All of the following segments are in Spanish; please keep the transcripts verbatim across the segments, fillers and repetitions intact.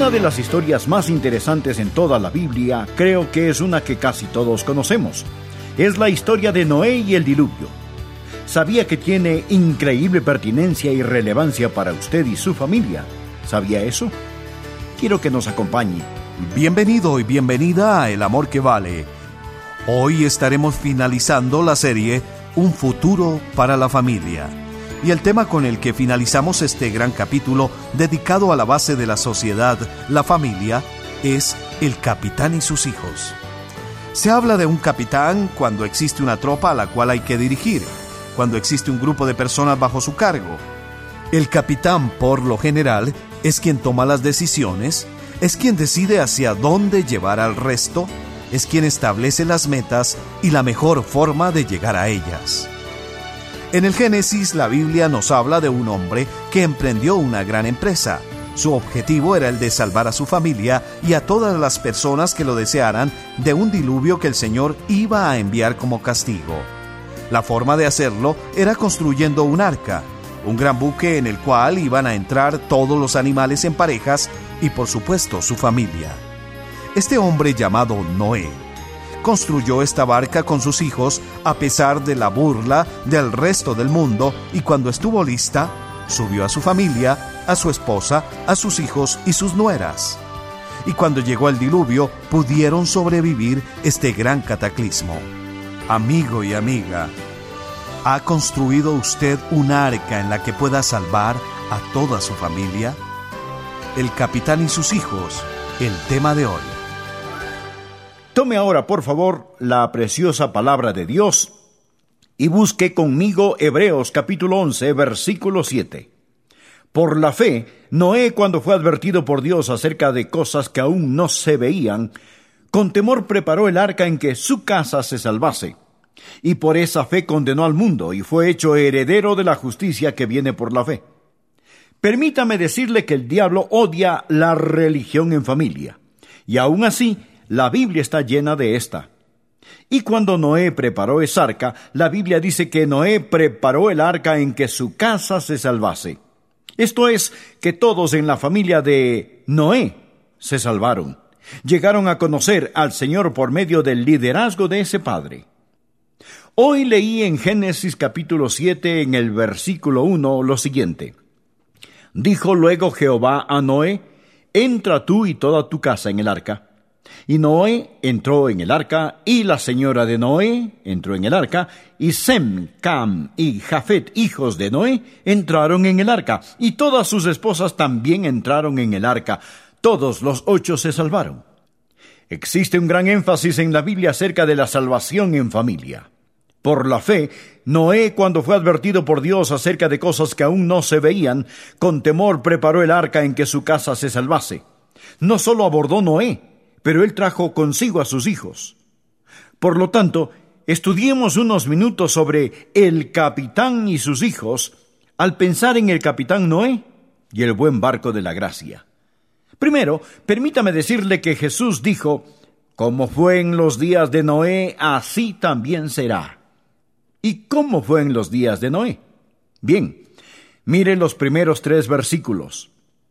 Una de las historias más interesantes en toda la Biblia creo que es una que casi todos conocemos. Es la historia de Noé y el diluvio. ¿Sabía que tiene increíble pertinencia y relevancia para usted y su familia? ¿Sabía eso? Quiero que nos acompañe. Bienvenido y bienvenida a El Amor que Vale. Hoy estaremos finalizando la serie Un futuro para la familia. Y el tema con el que finalizamos este gran capítulo, dedicado a la base de la sociedad, la familia, es el capitán y sus hijos. Se habla de un capitán cuando existe una tropa a la cual hay que dirigir, cuando existe un grupo de personas bajo su cargo. El capitán, por lo general, es quien toma las decisiones, es quien decide hacia dónde llevar al resto, es quien establece las metas y la mejor forma de llegar a ellas. En el Génesis, la Biblia nos habla de un hombre que emprendió una gran empresa. Su objetivo era el de salvar a su familia y a todas las personas que lo desearan de un diluvio que el Señor iba a enviar como castigo. La forma de hacerlo era construyendo un arca, un gran buque en el cual iban a entrar todos los animales en parejas y, por supuesto, su familia. Este hombre llamado Noé construyó esta barca con sus hijos a pesar de la burla del resto del mundo, y cuando estuvo lista, subió a su familia, a su esposa, a sus hijos y sus nueras. Y cuando llegó el diluvio, pudieron sobrevivir este gran cataclismo. Amigo y amiga, ¿ha construido usted una arca en la que pueda salvar a toda su familia? El capitán y sus hijos, el tema de hoy. Tome ahora, por favor, la preciosa palabra de Dios y busque conmigo Hebreos capítulo once, versículo siete. Por la fe, Noé, cuando fue advertido por Dios acerca de cosas que aún no se veían, con temor preparó el arca en que su casa se salvase. Y por esa fe condenó al mundo y fue hecho heredero de la justicia que viene por la fe. Permítame decirle que el diablo odia la religión en familia, y aún así, la Biblia está llena de esta. Y cuando Noé preparó esa arca, la Biblia dice que Noé preparó el arca en que su casa se salvase. Esto es, que todos en la familia de Noé se salvaron. Llegaron a conocer al Señor por medio del liderazgo de ese padre. Hoy leí en Génesis capítulo siete, en el versículo uno, lo siguiente. Dijo luego Jehová a Noé, entra tú y toda tu casa en el arca. Y Noé entró en el arca, y la señora de Noé entró en el arca, y Sem, Cam y Jafet, hijos de Noé, entraron en el arca, y todas sus esposas también entraron en el arca. Todos los ocho se salvaron. Existe un gran énfasis en la Biblia acerca de la salvación en familia. Por la fe, Noé, cuando fue advertido por Dios acerca de cosas que aún no se veían, con temor preparó el arca en que su casa se salvase. No solo abordó Noé, pero él trajo consigo a sus hijos. Por lo tanto, estudiemos unos minutos sobre el capitán y sus hijos al pensar en el capitán Noé y el buen barco de la gracia. Primero, permítame decirle que Jesús dijo, como fue en los días de Noé, así también será. ¿Y cómo fue en los días de Noé? Bien, mire los primeros tres versículos.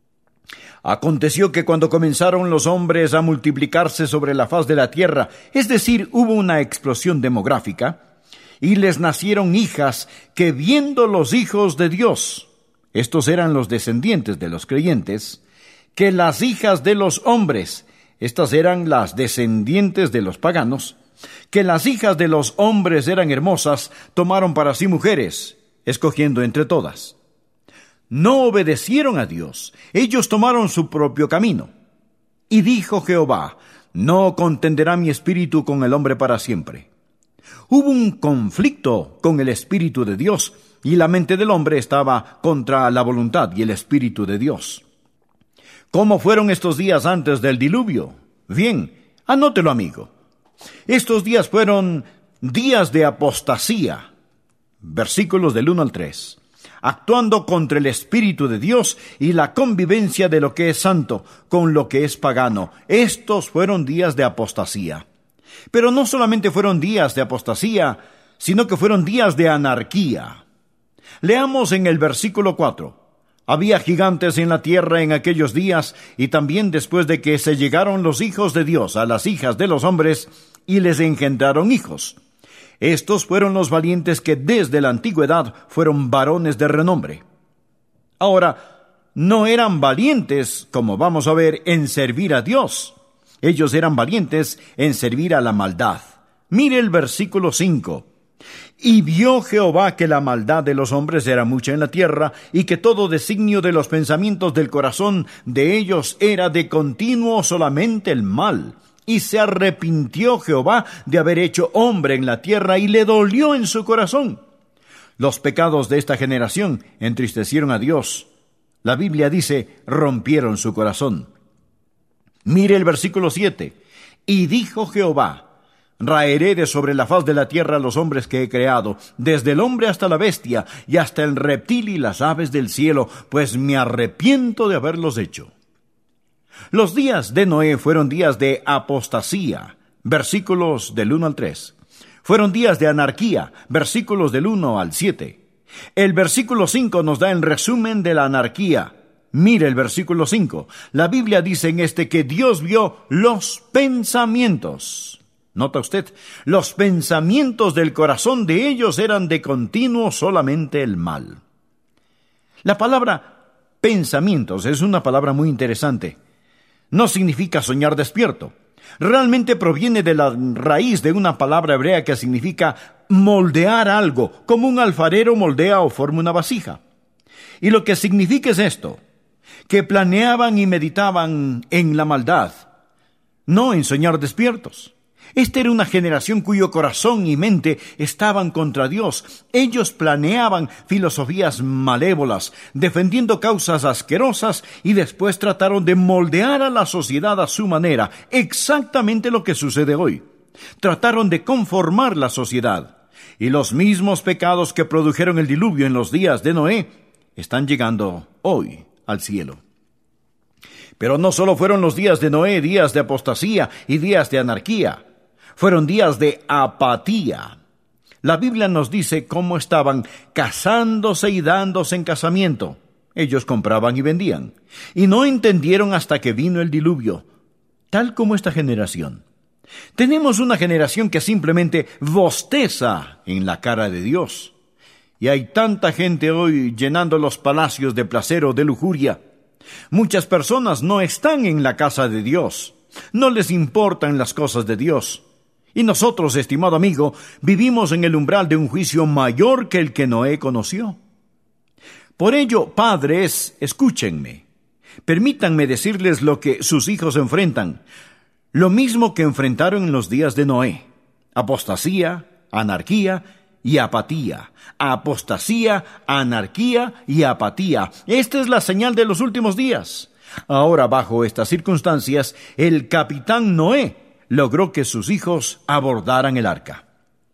Aconteció que cuando comenzaron los hombres a multiplicarse sobre la faz de la tierra, es decir, hubo una explosión demográfica, y les nacieron hijas que viendo los hijos de Dios, estos eran los descendientes de los creyentes, que las hijas de los hombres, estas eran las descendientes de los paganos, que las hijas de los hombres eran hermosas, tomaron para sí mujeres, escogiendo entre todas. No obedecieron a Dios, ellos tomaron su propio camino. Y dijo Jehová, no contenderá mi espíritu con el hombre para siempre. Hubo un conflicto con el espíritu de Dios, y la mente del hombre estaba contra la voluntad y el espíritu de Dios. ¿Cómo fueron estos días antes del diluvio? Bien, anótelo, amigo. Estos días fueron días de apostasía. Versículos del uno al tres. Actuando contra el Espíritu de Dios y la convivencia de lo que es santo con lo que es pagano. Estos fueron días de apostasía. Pero no solamente fueron días de apostasía, sino que fueron días de anarquía. Leamos en el versículo cuatro. Había gigantes en la tierra en aquellos días, y también después de que se llegaron los hijos de Dios a las hijas de los hombres, y les engendraron hijos. Estos fueron los valientes que desde la antigüedad fueron varones de renombre. Ahora, no eran valientes, como vamos a ver, en servir a Dios. Ellos eran valientes en servir a la maldad. Mire el versículo cinco. Y vio Jehová que la maldad de los hombres era mucha en la tierra, y que todo designio de los pensamientos del corazón de ellos era de continuo solamente el mal. Y se arrepintió Jehová de haber hecho hombre en la tierra, y le dolió en su corazón. Los pecados de esta generación entristecieron a Dios. La Biblia dice, rompieron su corazón. Mire el versículo siete. Y dijo Jehová, raeré de sobre la faz de la tierra a los hombres que he creado, desde el hombre hasta la bestia, y hasta el reptil y las aves del cielo, pues me arrepiento de haberlos hecho. Los días de Noé fueron días de apostasía, versículos del uno al tres. Fueron días de anarquía, versículos del uno al siete. El versículo cinco nos da el resumen de la anarquía. Mire el versículo cinco. La Biblia dice en este que Dios vio los pensamientos. ¿Nota usted? Los pensamientos del corazón de ellos eran de continuo solamente el mal. La palabra pensamientos es una palabra muy interesante. No significa soñar despierto. Realmente proviene de la raíz de una palabra hebrea que significa moldear algo, como un alfarero moldea o forma una vasija. Y lo que significa es esto, que planeaban y meditaban en la maldad, no en soñar despiertos. Esta era una generación cuyo corazón y mente estaban contra Dios. Ellos planeaban filosofías malévolas, defendiendo causas asquerosas, y después trataron de moldear a la sociedad a su manera, exactamente lo que sucede hoy. Trataron de conformar la sociedad, y los mismos pecados que produjeron el diluvio en los días de Noé están llegando hoy al cielo. Pero no solo fueron los días de Noé días de apostasía y días de anarquía. Fueron días de apatía. La Biblia nos dice cómo estaban casándose y dándose en casamiento. Ellos compraban y vendían. Y no entendieron hasta que vino el diluvio, tal como esta generación. Tenemos una generación que simplemente bosteza en la cara de Dios. Y hay tanta gente hoy llenando los palacios de placer o de lujuria. Muchas personas no están en la casa de Dios. No les importan las cosas de Dios. Y nosotros, estimado amigo, vivimos en el umbral de un juicio mayor que el que Noé conoció. Por ello, padres, escúchenme. Permítanme decirles lo que sus hijos enfrentan. Lo mismo que enfrentaron en los días de Noé. Apostasía, anarquía y apatía. Apostasía, anarquía y apatía. Esta es la señal de los últimos días. Ahora, bajo estas circunstancias, el capitán Noé logró que sus hijos abordaran el arca.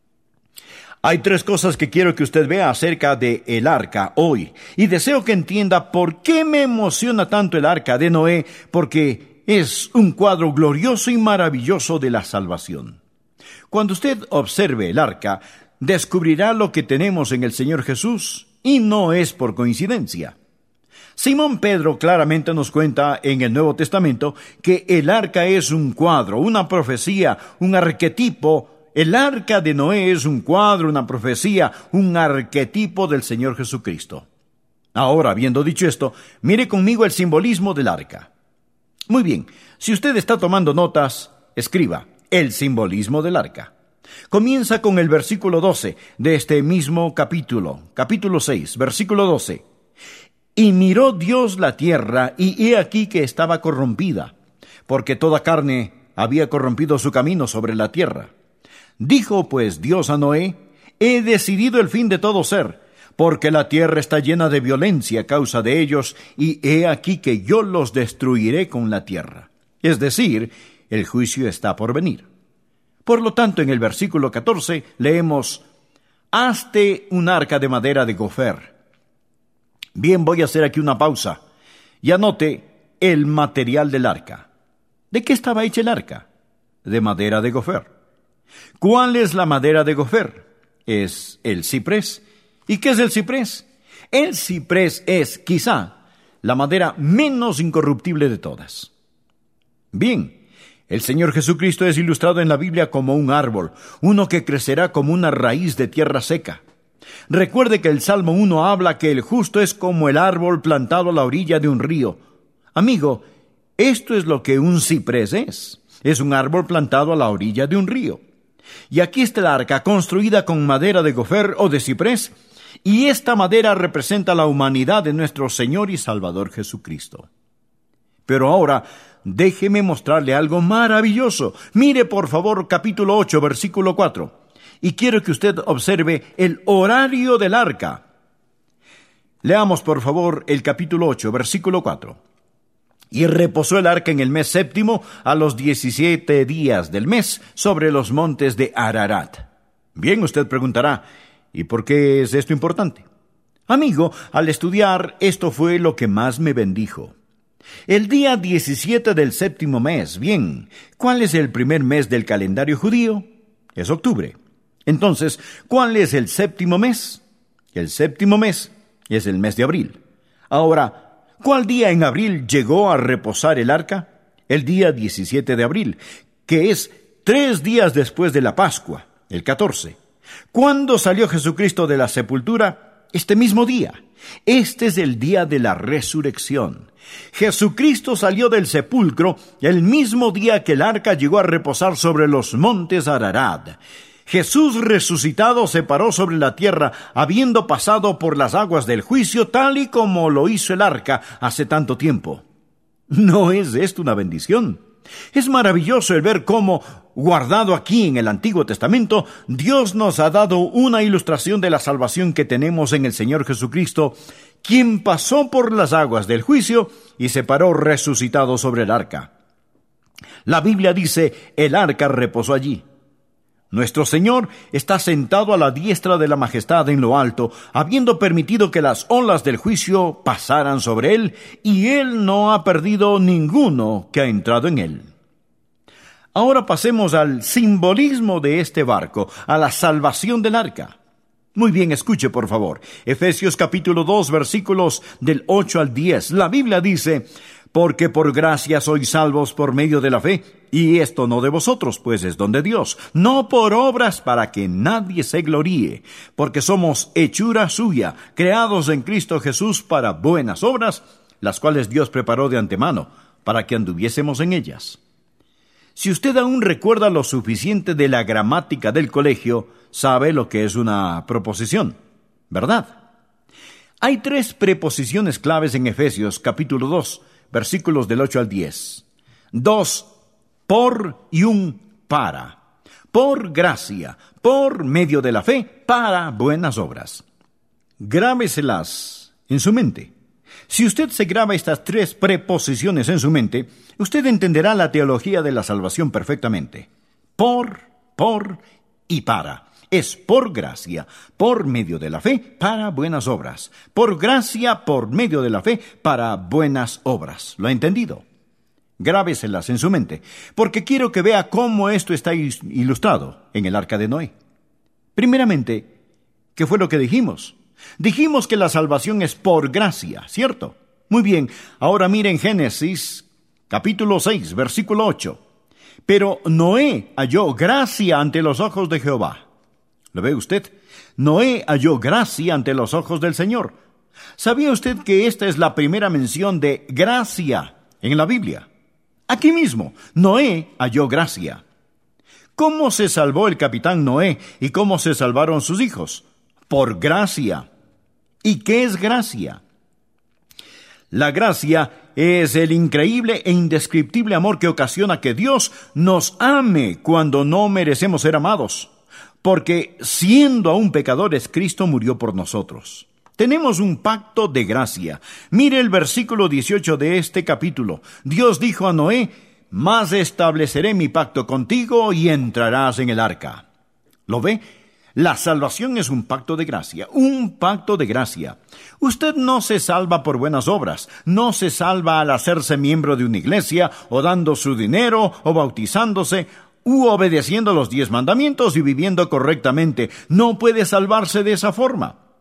Hay tres cosas que quiero que usted vea acerca de el arca hoy, y deseo que entienda por qué me emociona tanto el arca de Noé, porque es un cuadro glorioso y maravilloso de la salvación. Cuando usted observe el arca, descubrirá lo que tenemos en el Señor Jesús, y no es por coincidencia. Simón Pedro claramente nos cuenta en el Nuevo Testamento que el arca es un cuadro, una profecía, un arquetipo. El arca de Noé es un cuadro, una profecía, un arquetipo del Señor Jesucristo. Ahora, habiendo dicho esto, mire conmigo el simbolismo del arca. Muy bien, si usted está tomando notas, escriba el simbolismo del arca. Comienza con el versículo doce de este mismo capítulo, capítulo seis, versículo doce. Y miró Dios la tierra, y he aquí que estaba corrompida, porque toda carne había corrompido su camino sobre la tierra. Dijo pues Dios a Noé, he decidido el fin de todo ser, porque la tierra está llena de violencia a causa de ellos, y he aquí que yo los destruiré con la tierra. Es decir, el juicio está por venir. Por lo tanto, en el versículo catorce leemos, hazte un arca de madera de gofer. Bien, voy a hacer aquí una pausa y anote el material del arca. ¿De qué estaba hecha el arca? De madera de gofer. ¿Cuál es la madera de gofer? Es el ciprés. ¿Y qué es el ciprés? El ciprés es, quizá, la madera menos incorruptible de todas. Bien, el Señor Jesucristo es ilustrado en la Biblia como un árbol, uno que crecerá como una raíz de tierra seca. Recuerde que el Salmo uno habla que el justo es como el árbol plantado a la orilla de un río. Amigo, esto es lo que un ciprés es. Es un árbol plantado a la orilla de un río. Y aquí está el arca, construida con madera de gofer o de ciprés, y esta madera representa la humanidad de nuestro Señor y Salvador Jesucristo. Pero ahora, déjeme mostrarle algo maravilloso. Mire, por favor, capítulo ocho, versículo cuatro. Y quiero que usted observe el horario del arca. Leamos, por favor, el capítulo ocho, versículo cuatro. Y reposó el arca en el mes séptimo, a los diecisiete días del mes, sobre los montes de Ararat. Bien, usted preguntará, ¿y por qué es esto importante? Amigo, al estudiar, esto fue lo que más me bendijo. El día diecisiete del séptimo mes, bien, ¿cuál es el primer mes del calendario judío? Es octubre. Entonces, ¿cuál es el séptimo mes? El séptimo mes es el mes de abril. Ahora, ¿cuál día en abril llegó a reposar el arca? El día diecisiete de abril, que es tres días después de la Pascua, el catorce. ¿Cuándo salió Jesucristo de la sepultura? Este mismo día. Este es el día de la resurrección. Jesucristo salió del sepulcro el mismo día que el arca llegó a reposar sobre los montes Ararat. Jesús resucitado se paró sobre la tierra, habiendo pasado por las aguas del juicio, tal y como lo hizo el arca hace tanto tiempo. ¿No es esto una bendición? Es maravilloso el ver cómo, guardado aquí en el Antiguo Testamento, Dios nos ha dado una ilustración de la salvación que tenemos en el Señor Jesucristo, quien pasó por las aguas del juicio y se paró resucitado sobre el arca. La Biblia dice, el arca reposó allí. Nuestro Señor está sentado a la diestra de la majestad en lo alto, habiendo permitido que las olas del juicio pasaran sobre Él, y Él no ha perdido ninguno que ha entrado en Él. Ahora pasemos al simbolismo de este barco, a la salvación del arca. Muy bien, escuche por favor. Efesios capítulo dos, versículos del ocho al diez. La Biblia dice, porque por gracia sois salvos por medio de la fe, y esto no de vosotros, pues es don de Dios, no por obras para que nadie se gloríe, porque somos hechura suya, creados en Cristo Jesús para buenas obras, las cuales Dios preparó de antemano, para que anduviésemos en ellas. Si usted aún recuerda lo suficiente de la gramática del colegio, sabe lo que es una proposición, ¿verdad? Hay tres preposiciones claves en Efesios capítulo dos, versículos del ocho al diez. Dos, por y un para. Por gracia, por medio de la fe, para buenas obras. Grábeselas en su mente. Si usted se graba estas tres preposiciones en su mente, usted entenderá la teología de la salvación perfectamente. Por, por y para. Es por gracia, por medio de la fe, para buenas obras. Por gracia, por medio de la fe, para buenas obras. ¿Lo ha entendido? Grábeselas en su mente, porque quiero que vea cómo esto está ilustrado en el arca de Noé. Primeramente, ¿qué fue lo que dijimos? Dijimos que la salvación es por gracia, ¿cierto? Muy bien, ahora miren Génesis, capítulo seis, versículo ocho. Pero Noé halló gracia ante los ojos de Jehová. ¿Lo ve usted? Noé halló gracia ante los ojos del Señor. ¿Sabía usted que esta es la primera mención de gracia en la Biblia? Aquí mismo, Noé halló gracia. ¿Cómo se salvó el capitán Noé y cómo se salvaron sus hijos? Por gracia. ¿Y qué es gracia? La gracia es el increíble e indescriptible amor que ocasiona que Dios nos ame cuando no merecemos ser amados. Porque siendo aún pecadores, Cristo murió por nosotros. Tenemos un pacto de gracia. Mire el versículo dieciocho de este capítulo. Dios dijo a Noé, mas estableceré mi pacto contigo y entrarás en el arca. ¿Lo ve? La salvación es un pacto de gracia, un pacto de gracia. Usted no se salva por buenas obras, no se salva al hacerse miembro de una iglesia, o dando su dinero, o bautizándose, u obedeciendo los diez mandamientos y viviendo correctamente. No puede salvarse de esa forma.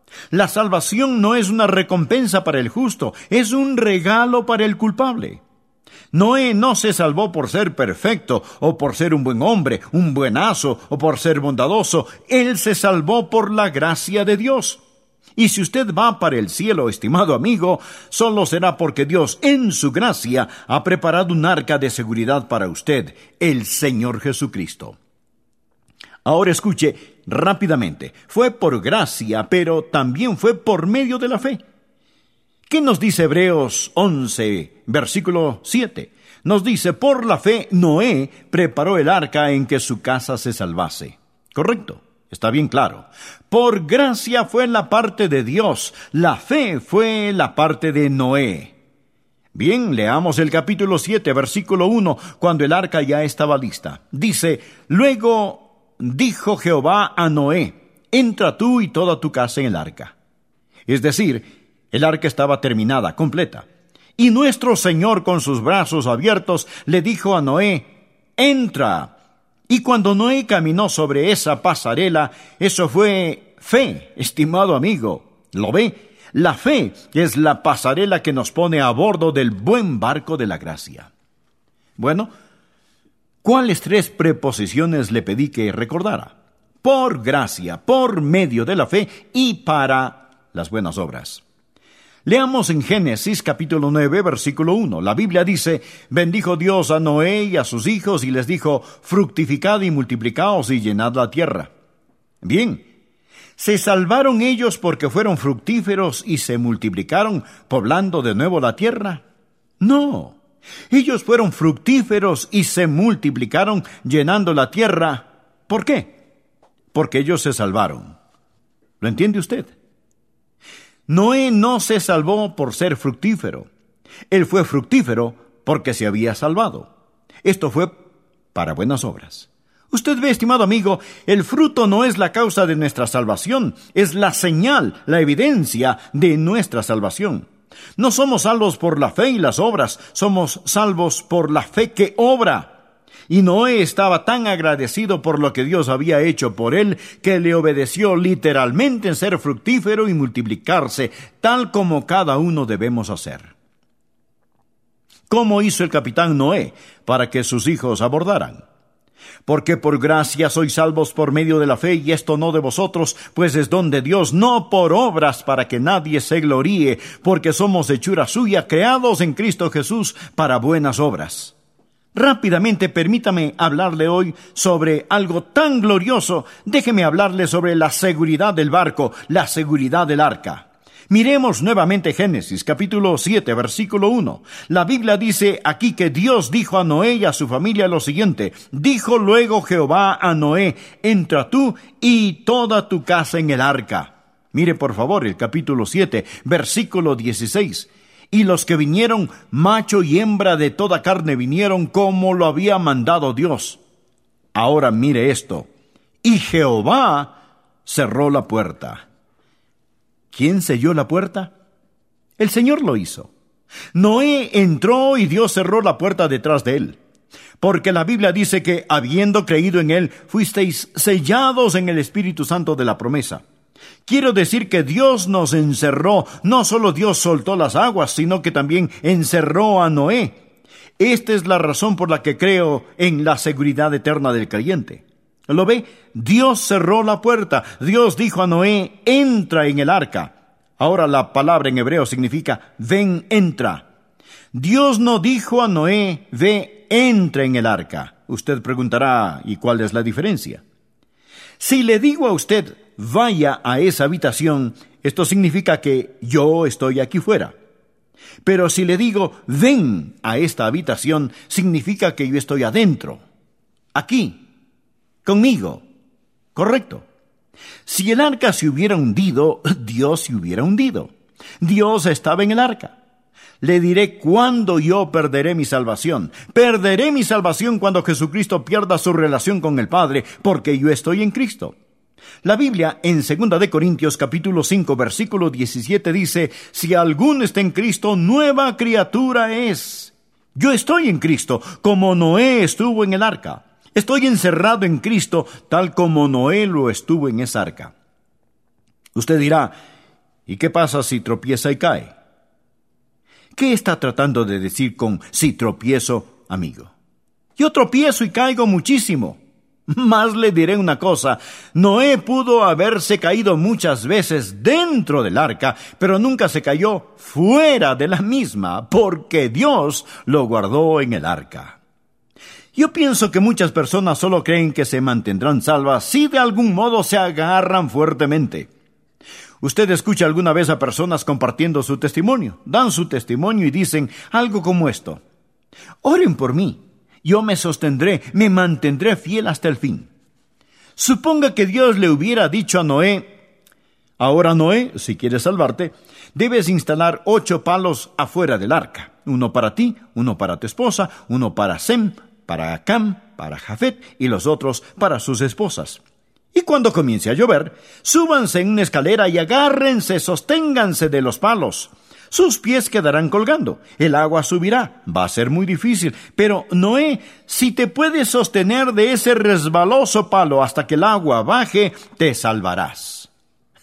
La salvación no es una recompensa para el justo, es un regalo para el culpable. Noé no se salvó por ser perfecto, o por ser un buen hombre, un buenazo, o por ser bondadoso. Él se salvó por la gracia de Dios. Y si usted va para el cielo, estimado amigo, solo será porque Dios, en su gracia, ha preparado un arca de seguridad para usted, el Señor Jesucristo. Ahora escuche rápidamente. Fue por gracia, pero también fue por medio de la fe. ¿Qué nos dice Hebreos once, versículo siete? Nos dice, por la fe Noé preparó el arca en que su casa se salvase. ¿Correcto? Está bien claro. Por gracia fue la parte de Dios. La fe fue la parte de Noé. Bien, leamos el capítulo siete, versículo uno, cuando el arca ya estaba lista. Dice, luego dijo Jehová a Noé, entra tú y toda tu casa en el arca. Es decir, el arca estaba terminada, completa. Y nuestro Señor, con sus brazos abiertos, le dijo a Noé, entra. Y cuando Noé caminó sobre esa pasarela, eso fue fe, estimado amigo. ¿Lo ve? La fe es la pasarela que nos pone a bordo del buen barco de la gracia. Bueno, ¿cuáles tres preposiciones le pedí que recordara? Por gracia, por medio de la fe y para las buenas obras. Leamos en Génesis capítulo nueve, versículo uno. La Biblia dice, bendijo Dios a Noé y a sus hijos y les dijo, fructificad y multiplicaos y llenad la tierra. Bien, ¿se salvaron ellos porque fueron fructíferos y se multiplicaron, poblando de nuevo la tierra? No, ellos fueron fructíferos y se multiplicaron, llenando la tierra. ¿Por qué? Porque ellos se salvaron. ¿Lo entiende usted? Noé no se salvó por ser fructífero. Él fue fructífero porque se había salvado. Esto fue para buenas obras. Usted ve, estimado amigo, el fruto no es la causa de nuestra salvación, es la señal, la evidencia de nuestra salvación. No somos salvos por la fe y las obras, somos salvos por la fe que obra. Y Noé estaba tan agradecido por lo que Dios había hecho por él, que le obedeció literalmente en ser fructífero y multiplicarse, tal como cada uno debemos hacer. ¿Cómo hizo el capitán Noé para que sus hijos abordaran? Porque por gracia sois salvos por medio de la fe, y esto no de vosotros, pues es don de Dios, no por obras para que nadie se gloríe, porque somos hechura suya, creados en Cristo Jesús para buenas obras. Rápidamente, permítame hablarle hoy sobre algo tan glorioso. Déjeme hablarle sobre la seguridad del barco, la seguridad del arca. Miremos nuevamente Génesis, capítulo siete, versículo uno. La Biblia dice aquí que Dios dijo a Noé y a su familia lo siguiente. Dijo luego Jehová a Noé, entra tú y toda tu casa en el arca. Mire por favor el capítulo siete, versículo dieciséis. Y los que vinieron, macho y hembra de toda carne vinieron como lo había mandado Dios. Ahora mire esto. Y Jehová cerró la puerta. ¿Quién selló la puerta? El Señor lo hizo. Noé entró y Dios cerró la puerta detrás de él. Porque la Biblia dice que, habiendo creído en él, fuisteis sellados en el Espíritu Santo de la promesa. Quiero decir que Dios nos encerró. No solo Dios soltó las aguas, sino que también encerró a Noé. Esta es la razón por la que creo en la seguridad eterna del creyente. ¿Lo ve? Dios cerró la puerta. Dios dijo a Noé, entra en el arca. Ahora la palabra en hebreo significa, ven, entra. Dios no dijo a Noé, ve, entra en el arca. Usted preguntará, ¿y cuál es la diferencia? Si le digo a usted, vaya a esa habitación, esto significa que yo estoy aquí fuera. Pero si le digo, ven a esta habitación, significa que yo estoy adentro, aquí, conmigo. ¿Correcto? Si el arca se hubiera hundido, Dios se hubiera hundido. Dios estaba en el arca. Le diré cuándo yo perderé mi salvación. Perderé mi salvación cuando Jesucristo pierda su relación con el Padre, porque yo estoy en Cristo. La Biblia en segunda de Corintios capítulo cinco versículo diecisiete dice, si alguno está en Cristo, nueva criatura es. Yo estoy en Cristo, como Noé estuvo en el arca. Estoy encerrado en Cristo, tal como Noé lo estuvo en esa arca. Usted dirá, ¿Y qué pasa si tropieza y cae? ¿Qué está tratando de decir con si tropiezo, amigo? Yo tropiezo y caigo muchísimo. Más le diré una cosa, Noé pudo haberse caído muchas veces dentro del arca, pero nunca se cayó fuera de la misma, porque Dios lo guardó en el arca. Yo pienso que muchas personas solo creen que se mantendrán salvas si de algún modo se agarran fuertemente. Usted escucha alguna vez a personas compartiendo su testimonio, dan su testimonio y dicen algo como esto: oren por mí. Yo me sostendré, me mantendré fiel hasta el fin. Suponga que Dios le hubiera dicho a Noé: ahora, Noé, si quieres salvarte, debes instalar ocho palos afuera del arca. Uno para ti, uno para tu esposa, uno para Sem, para Cam, para Jafet y los otros para sus esposas. Y cuando comience a llover, súbanse en una escalera y agárrense, sosténganse de los palos. Sus pies quedarán colgando, el agua subirá, va a ser muy difícil, pero Noé, si te puedes sostener de ese resbaloso palo hasta que el agua baje, te salvarás.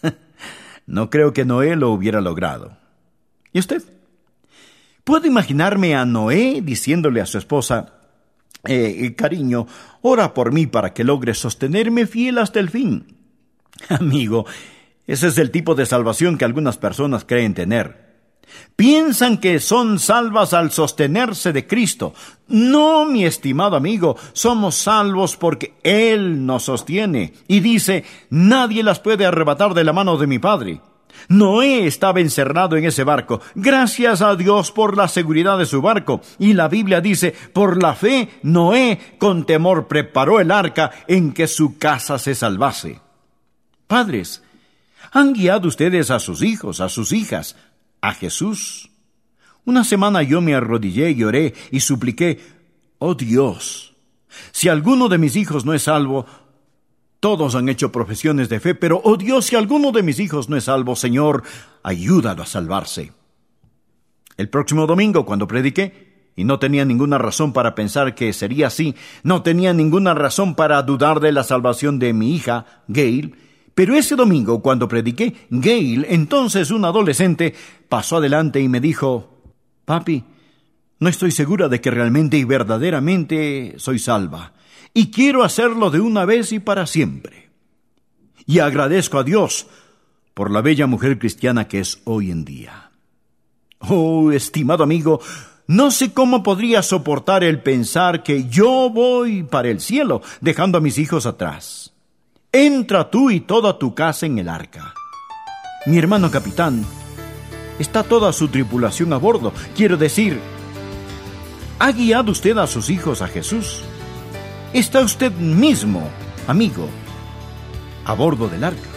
No creo que Noé lo hubiera logrado. ¿Y usted? Puedo imaginarme a Noé diciéndole a su esposa: eh, cariño, ora por mí para que logre sostenerme fiel hasta el fin. Amigo, ese es el tipo de salvación que algunas personas creen tener. Piensan que son salvas al sostenerse de Cristo. No, mi estimado amigo, somos salvos porque Él nos sostiene. Y dice: nadie las puede arrebatar de la mano de mi Padre. Noé estaba encerrado en ese barco, gracias a Dios por la seguridad de su barco. Y la Biblia dice: por la fe, Noé con temor preparó el arca en que su casa se salvase. Padres, ¿han guiado ustedes a sus hijos, a sus hijas, a Jesús? Una semana yo me arrodillé y oré y supliqué: oh Dios, si alguno de mis hijos no es salvo, todos han hecho profesiones de fe, pero oh Dios, si alguno de mis hijos no es salvo, Señor, ayúdalo a salvarse. El próximo domingo, cuando prediqué, y no tenía ninguna razón para pensar que sería así, no tenía ninguna razón para dudar de la salvación de mi hija, Gail, pero ese domingo, cuando prediqué, Gail, entonces un adolescente, pasó adelante y me dijo: papi, no estoy segura de que realmente y verdaderamente soy salva, y quiero hacerlo de una vez y para siempre. Y agradezco a Dios por la bella mujer cristiana que es hoy en día. Oh, estimado amigo, no sé cómo podría soportar el pensar que yo voy para el cielo, dejando a mis hijos atrás. Entra tú y toda tu casa en el arca. Mi hermano capitán, está toda su tripulación a bordo. Quiero decir, ¿ha guiado usted a sus hijos a Jesús? ¿Está usted mismo, amigo, a bordo del arca?